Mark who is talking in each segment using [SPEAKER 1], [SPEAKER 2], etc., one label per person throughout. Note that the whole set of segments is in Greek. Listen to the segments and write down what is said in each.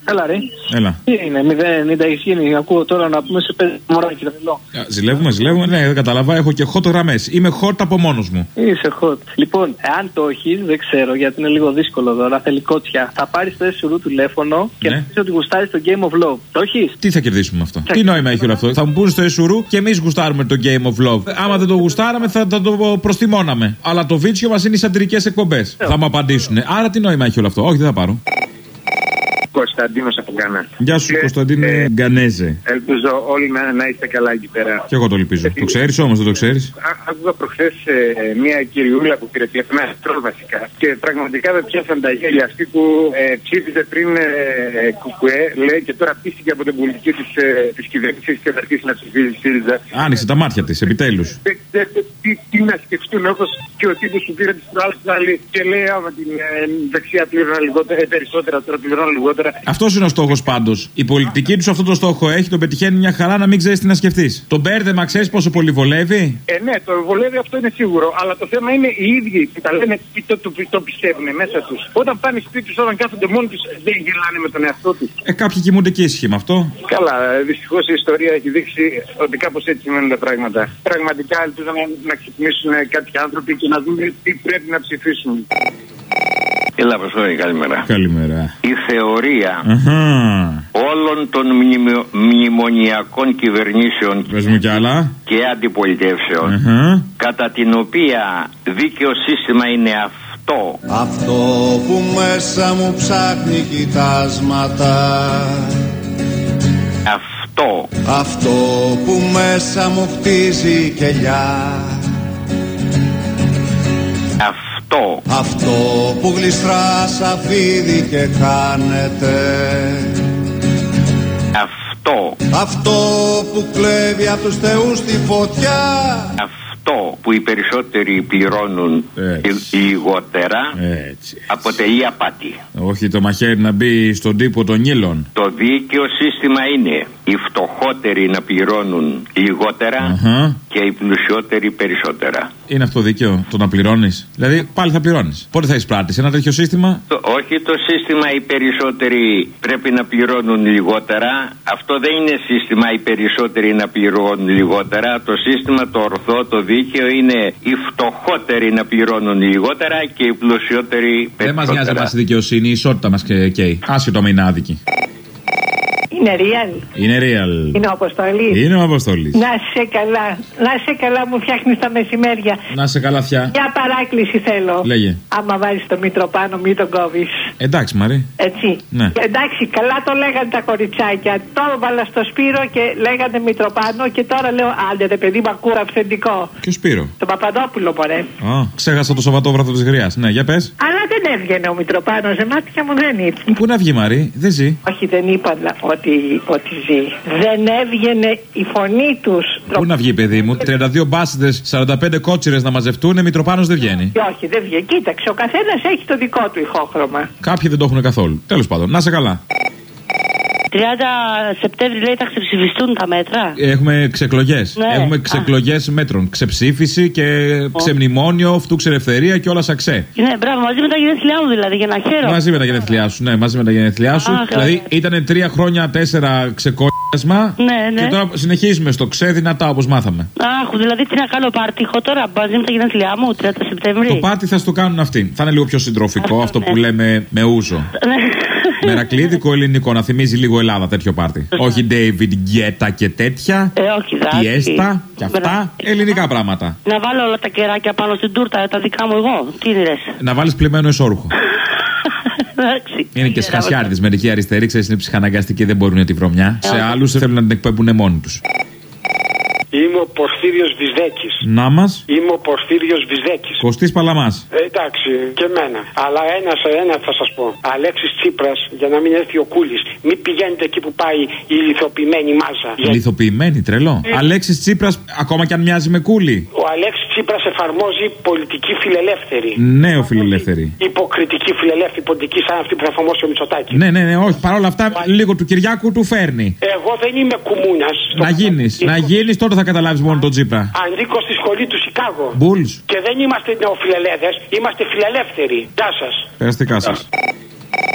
[SPEAKER 1] Έλα, ρε.
[SPEAKER 2] Έλα.
[SPEAKER 1] Τι είναι, 0,90 έχει γίνει. Ακούω τώρα να πούμε σε 5 μωράκι τρελό.
[SPEAKER 2] Ζηλεύουμε, ναι, δεν κατάλαβα. Έχω και hot γραμμές. Είμαι hot από μόνος μου.
[SPEAKER 1] Είσαι hot. Λοιπόν, εάν το έχει, δεν ξέρω γιατί είναι λίγο δύσκολο τώρα. Θέλει κότσια. Θα πάρει το SURU τηλέφωνο και να πει ότι γουστάρει το Game of Love. Το έχει.
[SPEAKER 2] Τι θα κερδίσουμε αυτό? Τι νόημα έχει όλο αυτό? Θα μου πούνε στο SURU και εμείς γουστάρουμε το Game of Love. Άμα δεν το γουστάραμε, θα το προστιμώναμε. Αλλά το βίτσιο μας είναι οι σατυρικές εκπομπές. Θα μου απαντήσουν. Άρα τι νόημα έχει όλο αυτό? Όχι, δεν θα πάρω.
[SPEAKER 3] Κωνσταντίνος από Γκάνα.
[SPEAKER 2] Γεια σου, Κωνσταντίνε Γκανέζε.
[SPEAKER 3] Ελπίζω όλοι να είστε καλά εκεί πέρα.
[SPEAKER 2] Και εγώ το ελπίζω. Το ξέρεις όμως, δεν το ξέρεις?
[SPEAKER 3] Άκουγα προχθές μια κυριούλα που πήρε τηλέφωνο, ένα τρόλ βασικά. Και πραγματικά δεν πιάσαν τα γέλια. Αυτή που ψήφιζε πριν κουκουέ, λέει, και τώρα πίστηκε από την πολιτική της κυβέρνησης και θα αρχίσει να ψηφίζει ΣΥΡΙΖΑ.
[SPEAKER 2] Άνοιξε τα μάτια της, επιτέλους.
[SPEAKER 3] Τι να σκεφτούν, όπως και ο τύπος που πήρε τις προάλλες άλλη και λέει άμα την δεξιά πλήρωνα λιγότερα, περισσότερα, τώρα πληρώνω λιγότερα.
[SPEAKER 2] Αυτός είναι ο στόχος πάντως. Η πολιτική τους αυτό το στόχο έχει, τον πετυχαίνει μια χαρά να μην ξέρεις τι να σκεφτείς. Το μπέρδεμα ξέρεις πόσο πολύ βολεύει?
[SPEAKER 3] Ναι, το βολεύει, αυτό είναι σίγουρο. Αλλά το θέμα είναι οι ίδιοι που τα λένε το πιστεύουν μέσα τους. Όταν πάνε σπίτι τους, όταν κάθονται μόνοι τους, δεν γελάνε με τον εαυτό τους.
[SPEAKER 2] Κάποιοι κοιμούνται και ήσυχοι με αυτό.
[SPEAKER 3] Καλά, δυστυχώς η ιστορία έχει δείξει ότι κάπως έτσι σημαίνουν τα πράγματα. Πραγματικά ελπίζω να ξυπνήσουν κάποιοι άνθρωποι και να δουν τι πρέπει να ψηφίσουν.
[SPEAKER 4] Έλα, Αποστόλη, καλημέρα.
[SPEAKER 2] Καλημέρα.
[SPEAKER 4] Η θεωρία όλων των μνημονιακών κυβερνήσεων και αντιπολιτεύσεων, κατά την οποία δίκαιο σύστημα είναι αυτό.
[SPEAKER 5] Αυτό που μέσα μου ψάχνει κοιτάσματα. Αυτό που μέσα μου χτίζει κελιά. Αυτό που γλιστρά σαν φίδι και χάνεται. Αυτό που κλέβει από τους θεούς τη φωτιά.
[SPEAKER 4] Αυτό που οι περισσότεροι πληρώνουν λιγότερα αποτελεί απάτη.
[SPEAKER 2] Όχι το μαχαίρι να μπει στον τύπο των ήλων.
[SPEAKER 4] Το δίκαιο σύστημα είναι οι φτωχότεροι να πληρώνουν λιγότερα και οι πλουσιότεροι περισσότερα.
[SPEAKER 2] Είναι αυτό δίκαιο, το να πληρώνεις? Δηλαδή πάλι θα πληρώνεις. Πότε θα εισπράττεις ένα τέτοιο σύστημα?
[SPEAKER 4] Όχι το σύστημα οι περισσότεροι πρέπει να πληρώνουν λιγότερα. Αυτό δεν είναι σύστημα οι περισσότεροι να πληρώνουν λιγότερα. Το σύστημα το ορθό, το δίκαιο είναι οι φτωχότεροι να πληρώνουν λιγότερα και οι πλουσιότεροι περισσότερα.
[SPEAKER 2] Δεν μας νοιάζει μας η δικαιοσύνη, η ισότητα μας καίει. Άσχετο με είναι άδικη.
[SPEAKER 6] Είναι real.
[SPEAKER 2] Είναι real.
[SPEAKER 6] Είναι ο Αποστόλης.
[SPEAKER 2] Είναι ο Αποστόλης.
[SPEAKER 6] Να σε καλά. Να σε καλά, μου φτιάχνεις τα μεσημέρια.
[SPEAKER 2] Να σε καλά, φιά.
[SPEAKER 6] Μια παράκληση θέλω.
[SPEAKER 2] Λέγε.
[SPEAKER 6] Άμα βάζεις το Μητροπάνο, μην τον κόβεις.
[SPEAKER 2] Εντάξει, Μαρή.
[SPEAKER 6] Έτσι.
[SPEAKER 2] Ναι.
[SPEAKER 6] Εντάξει, καλά το λέγανε τα κοριτσάκια. Το έβαλα στο Σπύρο και λέγανε Μητροπάνο και τώρα λέω άντε ρε παιδί μου, ακούω αυθεντικό.
[SPEAKER 2] Ποιο Σπύρο?
[SPEAKER 6] Το Παπαδόπουλο, μωρέ.
[SPEAKER 2] Ξέχασα το Σαββατόβραδο της Γριάς. Ναι, για πες.
[SPEAKER 6] Αλλά δεν έβγαινε ο Μητροπάνος, σε μάτια μου δεν ήρθε.
[SPEAKER 2] Πού να βγει, Μαρή, δεν ζει.
[SPEAKER 6] Όχι, δεν είπα ότι ζει. Δεν έβγαινε η φωνή τους.
[SPEAKER 2] Πού να βγει, παιδί μου, 32 μπάσιδες, 45 κότσιρες να μαζευτούν, Μητροπάνος δεν βγαίνει.
[SPEAKER 6] Όχι, δεν βγαίνει. Κοίταξε, ο καθένας έχει το δικό του ηχόχρωμα.
[SPEAKER 2] Κάποιοι δεν το έχουν καθόλου. Τέλος πάντων, να σε καλά.
[SPEAKER 7] 30 Σεπτέμβρη λέει θα ξεψηφιστούν τα μέτρα.
[SPEAKER 2] Έχουμε ξεκλογές.
[SPEAKER 7] Ναι.
[SPEAKER 2] Έχουμε ξεκλογές μέτρων. Ξεψήφιση και ξεμνημόνιο, φτούξε ελευθερία και όλα σαξέ.
[SPEAKER 7] Ναι, μπράβο, μαζί με τα γενέθλιά μου δηλαδή, για να χαίρομαι.
[SPEAKER 2] Μαζί με τα γενέθλιά σου, ναι, μαζί με τα γενέθλιά σου. Δηλαδή ήταν 3 χρόνια 4 ξεκόλιασμα.
[SPEAKER 7] Ναι.
[SPEAKER 2] Και τώρα συνεχίζουμε στο δυνατά όπως μάθαμε.
[SPEAKER 7] Αχ, δηλαδή τι να κάνω, πάρτι έχω τώρα μαζί με τα γενέθλιά μου, 30 Σεπτέμβρη.
[SPEAKER 2] Το πάρτι θα στο κάνουν αυτοί. Θα είναι λίγο πιο συντροφικό αυτό που λέμε με ούζο. Μερακλίδικο ελληνικό, να θυμίζει λίγο Ελλάδα τέτοιο πάρτι. Όχι David Guetta και τέτοια.
[SPEAKER 7] Όχι,
[SPEAKER 2] Πιέστα και αυτά. Ελληνικά πράγματα.
[SPEAKER 7] Να βάλω όλα τα κεράκια πάνω στην τούρτα, τα δικά μου εγώ. Τι λες?
[SPEAKER 2] Να βάλεις πλημμένο εσώρουχο. Είναι και σχασιάριδες. Μερικοί αριστεροί, ξέρεις, είναι ψυχαναγκαστικοί, δεν μπορούν τη βρωμιά. Σε άλλους θέλουν να την εκπέμπουν μόνοι τους.
[SPEAKER 8] Είμαι ο Πορφύριος Βυζδέκης.
[SPEAKER 2] Να μας.
[SPEAKER 8] Είμαι ο Πορφύριος Βυζδέκης.
[SPEAKER 2] Κωστής Παλαμάς.
[SPEAKER 8] Εντάξει, και εμένα. Αλλά ένα θα σας πω. Αλέξης Τσίπρας, για να μην έρθει ο Κούλης, μην πηγαίνετε εκεί που πάει η λιθοποιημένη μάζα.
[SPEAKER 2] Λιθοποιημένη, τρελό. Αλέξης Τσίπρας, ακόμα κι αν μοιάζει με Κούλη.
[SPEAKER 8] Ο Αλέξης Τσίπρας εφαρμόζει πολιτική φιλελεύθερη.
[SPEAKER 2] Νέο φιλελεύθερη.
[SPEAKER 8] Υποκριτική φιλελεύθερη πολιτική, σαν αυτή που θα εφαρμόσει ο Μητσοτάκης.
[SPEAKER 2] Ναι, όχι. Παρ' όλα αυτά, λίγο του Κυριάκου του φέρνει.
[SPEAKER 8] Εγώ δεν είμαι κουμούνας.
[SPEAKER 2] Να γίνεις, τότε θα καταλάβεις μόνο τον Τσίπρα.
[SPEAKER 8] Ανήκω στη σχολή του Σικάγο.
[SPEAKER 2] Bulls.
[SPEAKER 8] Και δεν είμαστε νεοφιλελεύθεροι, είμαστε φιλελεύθεροι. Γεια σας.
[SPEAKER 2] Περαστικά σας.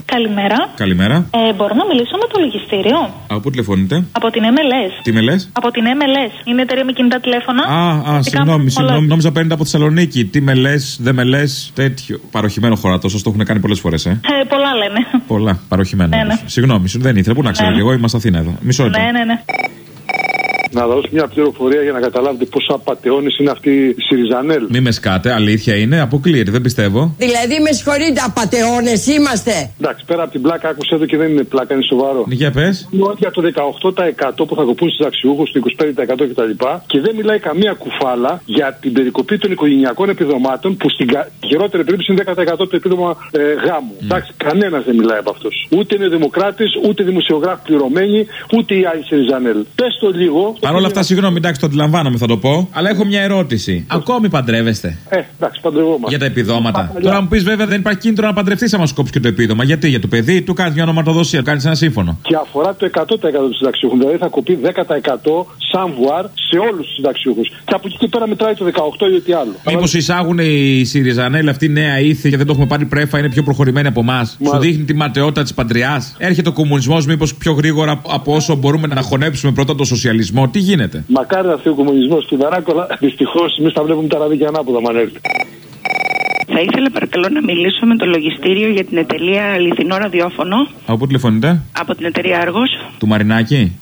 [SPEAKER 9] Καλημέρα.
[SPEAKER 2] Καλημέρα.
[SPEAKER 9] Μπορώ να μιλήσω με το λογιστήριο?
[SPEAKER 2] Από πού τηλεφωνείτε?
[SPEAKER 9] Από την MLS.
[SPEAKER 2] Τι με λες?
[SPEAKER 9] Από την MLS. Είναι εταιρεία με κινητά τηλέφωνα.
[SPEAKER 2] Συγγνώμη. Νόμιζα παίρνετε από Θεσσαλονίκη. Τι με λες, δεν με λες. Τέτοιο. Παροχημένο χωρατό, σας το έχουν κάνει πολλές φορές,
[SPEAKER 9] Πολλά λένε.
[SPEAKER 2] Πολλά. Παροχημένο. Ναι. Συγγνώμη, δεν ήθελα. Πού να ξέρω κι εγώ, είμαστε Αθήνα εδώ. Μισό λεπτό.
[SPEAKER 9] Ναι.
[SPEAKER 10] Να δώσω μια πληροφορία για να καταλάβετε πόσο απατεώνης είναι αυτή η Σιριζανέλ.
[SPEAKER 2] Μη με σκάτε, αλήθεια είναι, αποκλείεται, δεν πιστεύω.
[SPEAKER 11] Δηλαδή, με συγχωρείτε, απατεώνες είμαστε.
[SPEAKER 10] Εντάξει, πέρα από την πλάκα, άκουσα εδώ και δεν είναι πλάκα, είναι σοβαρό.
[SPEAKER 2] Για πες.
[SPEAKER 10] Για το 18% που θα κοπούν στους αξιούχους, το 25% κτλ. Και δεν μιλάει καμία κουφάλα για την περικοπή των οικογενειακών επιδομάτων που στην χειρότερη περίπτωση είναι 10% το επίδομα γάμου. Εντάξει, κανένας δεν μιλάει από αυτούς. Ούτε είναι δημοκράτης, ούτε δημοσιογράφοι πληρωμένοι, ούτε η άλλη Σιριζανέλ. Πες το λίγο.
[SPEAKER 2] Παρ' όλα αυτά, συγγνώμη, εντάξει, το αντιλαμβάνομαι, θα το πω. Αλλά έχω μια ερώτηση. Ακόμη παντρεύεστε?
[SPEAKER 10] Εντάξει, παντρευόμαστε.
[SPEAKER 2] Για τα επιδόματα. Τώρα μου πεις, βέβαια, δεν υπάρχει κίνητρο να παντρευτείς άμα σου κόψει και το επίδομα. Γιατί? Για το παιδί, του κάνεις μια ονοματοδοσία, του κάνεις ένα σύμφωνο.
[SPEAKER 10] Και αφορά το 100% του συνταξιούχου. Δηλαδή θα κοπεί 10% σαν βουάρ σε όλους τους συνταξιούχους. Και από εκεί και πέρα μετράει το 18% ή τι άλλο.
[SPEAKER 2] Μήπως εισάγουν οι Σιριζανέλ αυτή νέα ήθη και δεν το έχουμε πάρει πρέφα, είναι πιο προχωρημένοι από εμάς? Σου δείχνει τη ματαιότητα της παντριάς. Έρχεται ο κομμουνισμός μήπως πιο γρήγορα από όσο μπορούμε να χωνέψουμε πρώτα το σοσιαλισμό? Τι γίνεται?
[SPEAKER 10] Μακάρι να έρθει ο κομμουνισμός του Δαράκο, αλλά δυστυχώς εμείς θα βλέπουμε τα ραδίκια ανάποδα αν έρθει.
[SPEAKER 12] Θα ήθελα παρακαλώ να μιλήσω με το λογιστήριο για την εταιρεία Αληθινό Ραδιόφωνο.
[SPEAKER 2] Από πού τηλεφωνείτε?
[SPEAKER 12] Από την εταιρεία Άργος.
[SPEAKER 2] Του Μαρινάκη.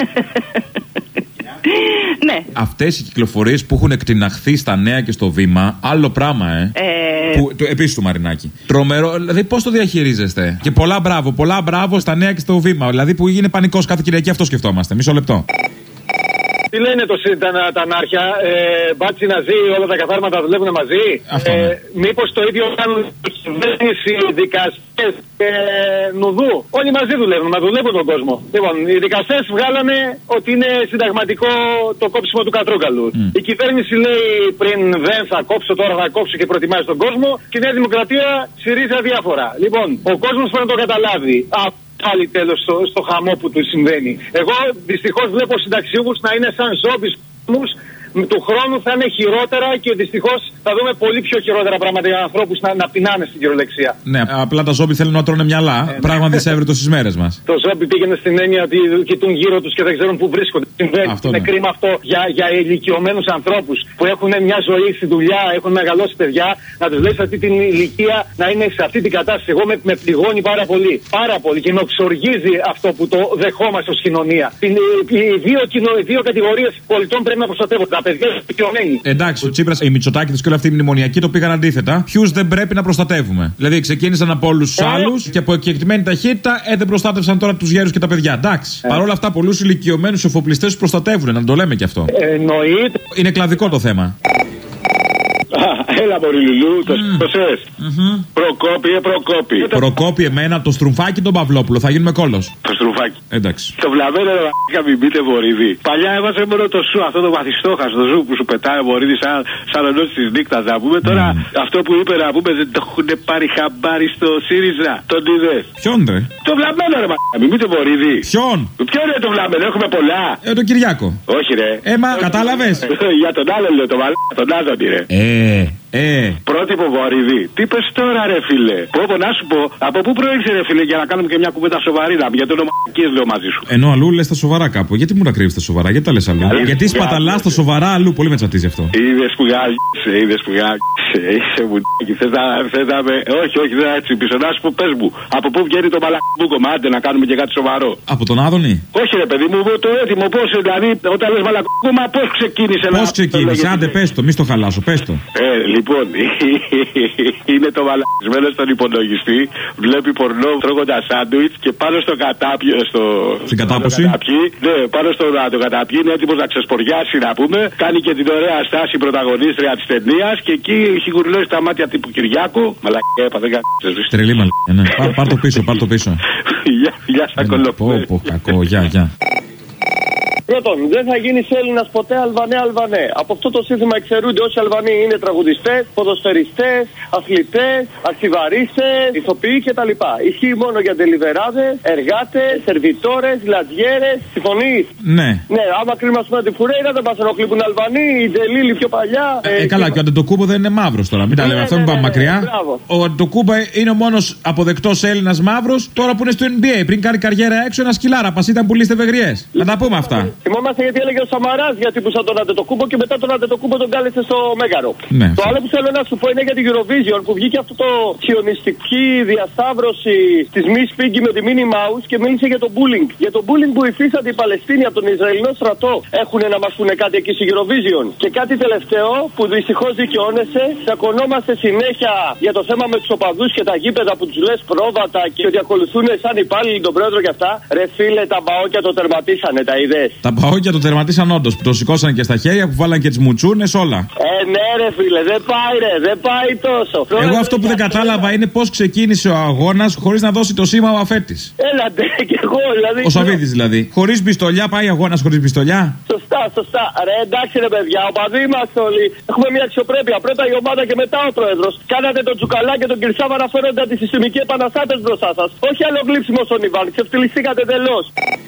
[SPEAKER 12] Ναι.
[SPEAKER 2] Αυτές οι κυκλοφορίες που έχουν εκτιναχθεί στα Νέα και στο Βήμα, άλλο πράγμα, επίσης του Μαρινάκη. Τρομερό, δηλαδή πώς το διαχειρίζεστε? Και πολλά μπράβο στα Νέα και στο Βήμα. Δηλαδή που είναι πανικός κάθε Κυριακή, αυτό σκεφτόμαστε. Μισό λεπτό.
[SPEAKER 3] Τι λένε τα ανάρχια, μπάτσι να ζει, όλα τα καθάρματα δουλεύουν μαζί. Μήπως το ίδιο κάνουν η κυβέρνηση, οι δικαστές και νουδού. Όλοι μαζί δουλεύουν, μα δουλεύουν τον κόσμο. Λοιπόν, οι δικαστές βγάλανε ότι είναι συνταγματικό το κόψιμο του κατρούγκαλου. Η κυβέρνηση λέει πριν δεν θα κόψω, τώρα θα κόψω και προτιμάζει τον κόσμο. Και η Νέα Δημοκρατία ψηρίζει αδιάφορα. Λοιπόν, ο κόσμος πρέπει να το καταλάβει. Πάλι τέλος στο χαμό που του συμβαίνει. Εγώ δυστυχώς βλέπω συνταξιούχους να είναι σαν ζόμπις του χρόνου, θα είναι χειρότερα και δυστυχώς θα δούμε πολύ πιο χειρότερα πράγματα για ανθρώπους να πεινάνε στην κυριολεξία.
[SPEAKER 2] Ναι, απλά τα ζόμπι θέλουν να τρώνε μυαλά. Πράγμα δυσέβρετο στις μέρες μας.
[SPEAKER 3] Το ζόμπι πήγαινε στην έννοια ότι κοιτούν γύρω τους και δεν ξέρουν πού βρίσκονται. Είναι κρίμα αυτό για ηλικιωμένους ανθρώπους που έχουν μια ζωή στη δουλειά, έχουν μεγαλώσει παιδιά, να τους λέει σε αυτή την ηλικία να είναι σε αυτή την κατάσταση. Εγώ με πληγώνει πάρα πολύ. Πάρα πολύ και με οξοργίζει αυτό που το δεχόμαστε ως κοινωνία. Οι δύο κατηγορίες πολιτών πρέπει να προστατεύονται.
[SPEAKER 2] Εντάξει, ο Τσίπρας, οι Μητσοτάκηδες και όλοι αυτοί οι μνημονιακοί το πήγαν αντίθετα. Ποιους δεν πρέπει να προστατεύουμε? Δηλαδή ξεκίνησαν από όλους τους άλλους και από κεκτημένη ταχύτητα δεν προστάτευσαν τώρα τους γέρους και τα παιδιά. Εντάξει. Παρ' όλα αυτά, πολλούς ηλικιωμένους εφοπλιστές τους προστατεύουν, να το λέμε κι αυτό.
[SPEAKER 3] Εννοείται.
[SPEAKER 2] Είναι κλαδικό το θέμα.
[SPEAKER 3] Έλα, μωρή Λουλού, το σκόσες. Προκόπη.
[SPEAKER 2] Προκόπη, εμένα, το στρουμφάκι τον Παυλόπουλο. Θα γίνουμε κόλος.
[SPEAKER 3] Το στρουμφάκι.
[SPEAKER 2] Εντάξει.
[SPEAKER 3] Το βλαβμένο μην πείτε βορίδι. Παλιά έβαζε μόνο το σου, αυτό το βαθιστόχαστο, το σου που σου πετάει βορίδι σαν ενός της νύχτας. Να πούμε τώρα αυτό που είπε να πούμε δεν το έχουν πάρει χαμπάρι στο ΣΥΡΙΖΑ. Τον είδες?
[SPEAKER 2] Ποιον ρε?
[SPEAKER 3] Το βλαμμένο ρε μην πείτε βορίδι.
[SPEAKER 2] Ποιον?
[SPEAKER 3] Ποιον είναι το βλαμμένο, έχουμε πολλά.
[SPEAKER 2] Τον Κυριάκο.
[SPEAKER 3] Όχι ρε.
[SPEAKER 2] Μα κατάλαβες?
[SPEAKER 3] Για τον άλλο λέω, τον Άδωνη ρε. Πρότυπο βορίδι. Τι πες τώρα ρε φίλε? Πω να σου πω, από πού προήλθε ρε φίλε για να κάνουμε και μια κουβέντα σοβαρή να γιατί ονομακίες λέω μαζί σου.
[SPEAKER 2] Ενώ αλλού λες τα σοβαρά κάπου. Γιατί μου να κρύβεις τα σοβαρά, γιατί τα λες αλλού? Γιατί σπαταλάς τα σοβαρά αλλού, πολύ με τσατίζει αυτό.
[SPEAKER 3] Είδες που γάγισε, είσαι μουνάκι. Θες να με. Όχι, δεν έτσι πίσω. Να σου πω, πες μου, από πού βγαίνει το μαλακμπού κομμάτι να κάνουμε και κάτι σοβαρό?
[SPEAKER 2] Από τον Άδωνη?
[SPEAKER 3] Όχι ρε παιδί μου, το έτοιμο πώς δηλαδή, όταν λες μαλακμπού, μα πώς ξεκίνησε?
[SPEAKER 2] Πώς ξεκίνησε? Άντε πες το, μη στο χαλάσω, πες το.
[SPEAKER 3] Λοιπόν, είναι το μαλακισμένο στον υπολογιστή, βλέπει πορνό τρώγοντας σάντουιτς και πάνω στο κατάπιο.
[SPEAKER 2] Στην κατάποση?
[SPEAKER 3] Ναι, πάνω στο να το καταπιεί, είναι έτοιμος να ξεσποριάσει να πούμε. Κάνει και την ωραία στάση πρωταγωνίστρια της ταινίας και εκεί έχει γουρλώσει τα μάτια τύπου Κυριάκου. Μαλακία, δεν κάνει.
[SPEAKER 2] Τρελή μαλακία, ναι. Πάρ' το πίσω.
[SPEAKER 3] Γεια, σαν κολοπέ.
[SPEAKER 2] Κακό, γεια.
[SPEAKER 13] Πρώτον, δεν θα γίνει Έλληνα ποτέ Αλβανέ. Από αυτό το σύνθημα εξαιρούνται όσοι Αλβανοί είναι τραγουδιστές, ποδοσφαιριστές, αθλητές, αρχιβαρίστες, ηθοποιοί κτλ. Ισχύει μόνο για τελιβεράδες, εργάτες, σερβιτόρες, λατζιέρες. Συμφωνείς?
[SPEAKER 2] Ναι.
[SPEAKER 13] Ναι, άμα κρίνουμε τη Φουρέιρα δεν μας ενοχλεί που είναι Αλβανοί, η Τζελίλη πιο παλιά.
[SPEAKER 2] Καλά, και ο Αντετοκούμπο δεν είναι μαύρος τώρα. Μην τα λέμε αυτά, μην πάμε μακριά. Ο Αντετοκούμπο είναι ο μόνος αποδεκτός Έλληνας μαύρος τώρα που είναι στο NBA. Πριν κάνει καριέρα έξω, ένα σκυλάρα πας ήταν που λύστε βεγριές. Να τα πούμε αυτά.
[SPEAKER 13] Θυμόμαστε γιατί έλεγε ο Σαμαράς γιατί που σαν τον Αντετοκούμπο και μετά τον Αντετοκούμπο τον κάλεσε στο Μέγαρο.
[SPEAKER 2] Ναι.
[SPEAKER 13] Το άλλο που θέλω να σου πω είναι για την Eurovision που βγήκε αυτό το σιωνιστική διασταύρωση τη Miss Piggy με τη Minnie Mouse και μίλησε για το bullying. Για το bullying που υφίσταται οι Παλαιστίνοι από τον Ισραηλινό στρατό. Έχουν να μας πούνε κάτι εκεί στη Eurovision. Και κάτι τελευταίο που δυστυχώς δικαιώνεσαι. Τσακωνόμαστε συνέχεια για το θέμα με τους οπαδούς και τα γήπεδα που τους λες πρόβατα και ότι ακολουθούν σαν υπάλληλοι τον πρόεδρο και αυτά. Ρε φίλε, τα μπαόκια το τερματίσανε, τα είδες?
[SPEAKER 2] Τα μπαόκια το τερματίσαν όντως. Που το σηκώσαν και στα χέρια, που βάλαν και τις μουτσούνες, όλα.
[SPEAKER 13] Ναι, ρε φίλε, δεν πάει, δεν πάει τόσο.
[SPEAKER 2] Εγώ αυτό που δεν κατάλαβα είναι πώς ξεκίνησε ο αγώνας χωρίς να δώσει το σήμα ο αφέτης.
[SPEAKER 13] Έλα, και εγώ δηλαδή.
[SPEAKER 2] Ο Σαββίδης δηλαδή. Χωρίς πιστολιά, πάει αγώνας χωρίς πιστολιά.
[SPEAKER 13] Σωστά. Ρε, εντάξει, ρε παιδιά, οπαδοί είμαστε όλοι. Έχουμε μια αξιοπρέπεια. Πρώτα η ομάδα και μετά ο πρόεδρος. Κάνατε τον Τσουκαλά και τον Κυρσάβα να φέρονται αντισυστημικοί επαναστάτες μπροστά σας. Όχι άλλο γλύψιμο στον Ιβάν. Ξεφτυλιστήκατε τελώς.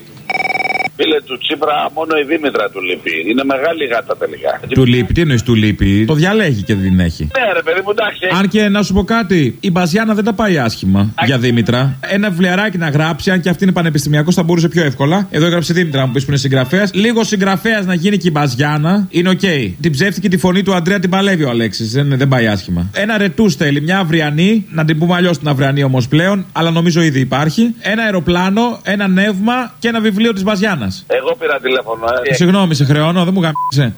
[SPEAKER 14] Φίλε του Τσίπρα, μόνο η Δήμητρα του λείπει. Είναι μεγάλη γάτα τελικά.
[SPEAKER 2] Του λείπει, τι εννοείς του λείπει? Το διαλέγει και δεν την έχει.
[SPEAKER 14] Ναι, ρε παιδί μου, εντάξει.
[SPEAKER 2] Αν και να σου πω κάτι, η Μπαζιάνα δεν τα πάει άσχημα για Δήμητρα. Ένα βιβλιαράκι να γράψει, αν και αυτή είναι πανεπιστημιακός, θα μπορούσε πιο εύκολα. Εδώ έγραψε η Δήμητρα, μου πει που είναι συγγραφέας. Λίγο συγγραφέας να γίνει και η Μπαζιάνα είναι οκ. Την ψεύτικη τη φωνή του Αντρέα την παλεύει ο Αλέξης. Δεν πάει άσχημα. Ένα ρετού θέλει, μια αυριανή, να την πούμε αλλιώς την αυριανή όμως πλέον, αλλά νομίζω ήδη υπάρχει. Ένα αεροπλάνο, ένα νεύμα και ένα βιβλίο της Μπαζιάνα.
[SPEAKER 14] Εγώ πήρα τηλέφωνο.
[SPEAKER 2] Συγγνώμη, σε χρεώνω, δεν μου γαμίσε.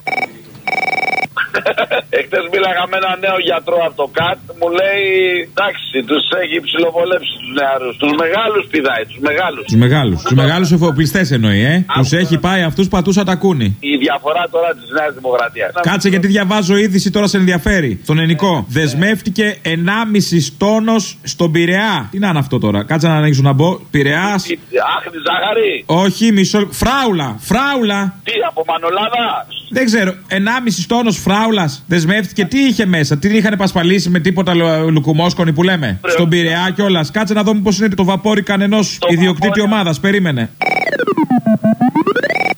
[SPEAKER 14] Εχθές μίλαγα με έναν νέο γιατρό από το ΚΑΤ, μου λέει εντάξει, τους έχει ψιλοβολέψει τους νεαρούς. Τους μεγάλους πηδάει, τους
[SPEAKER 2] μεγάλους εφοπλιστές εννοεί, τους έχει πάει αυτούς πατούσα τα κούνη.
[SPEAKER 14] Η διαφορά τώρα της Νέας Δημοκρατίας.
[SPEAKER 2] Κάτσε γιατί διαβάζω είδηση τώρα σε ενδιαφέρει. Στον Ενικό. Δεσμεύτηκε 1,5 τόνος στον Πειραιά. Τι να είναι αυτό τώρα, κάτσε να ανοίξω να μπω. Πειραιάς.
[SPEAKER 14] Άχνη ζάχαρη.
[SPEAKER 2] Όχι, μισό. Φράουλα.
[SPEAKER 14] Τι, από Μανολάδα.
[SPEAKER 2] Δεν ξέρω, 1,5 τόνος φράουλας δεσμεύτηκε. Τι είχε μέσα, την είχαν επασπαλίσει με τίποτα λουκουμόσκονη που λέμε. Στον Πειραιά κιόλας. Κάτσε να δούμε πώς είναι το βαπόρι κανενός ιδιοκτήτη ομάδας. Περίμενε.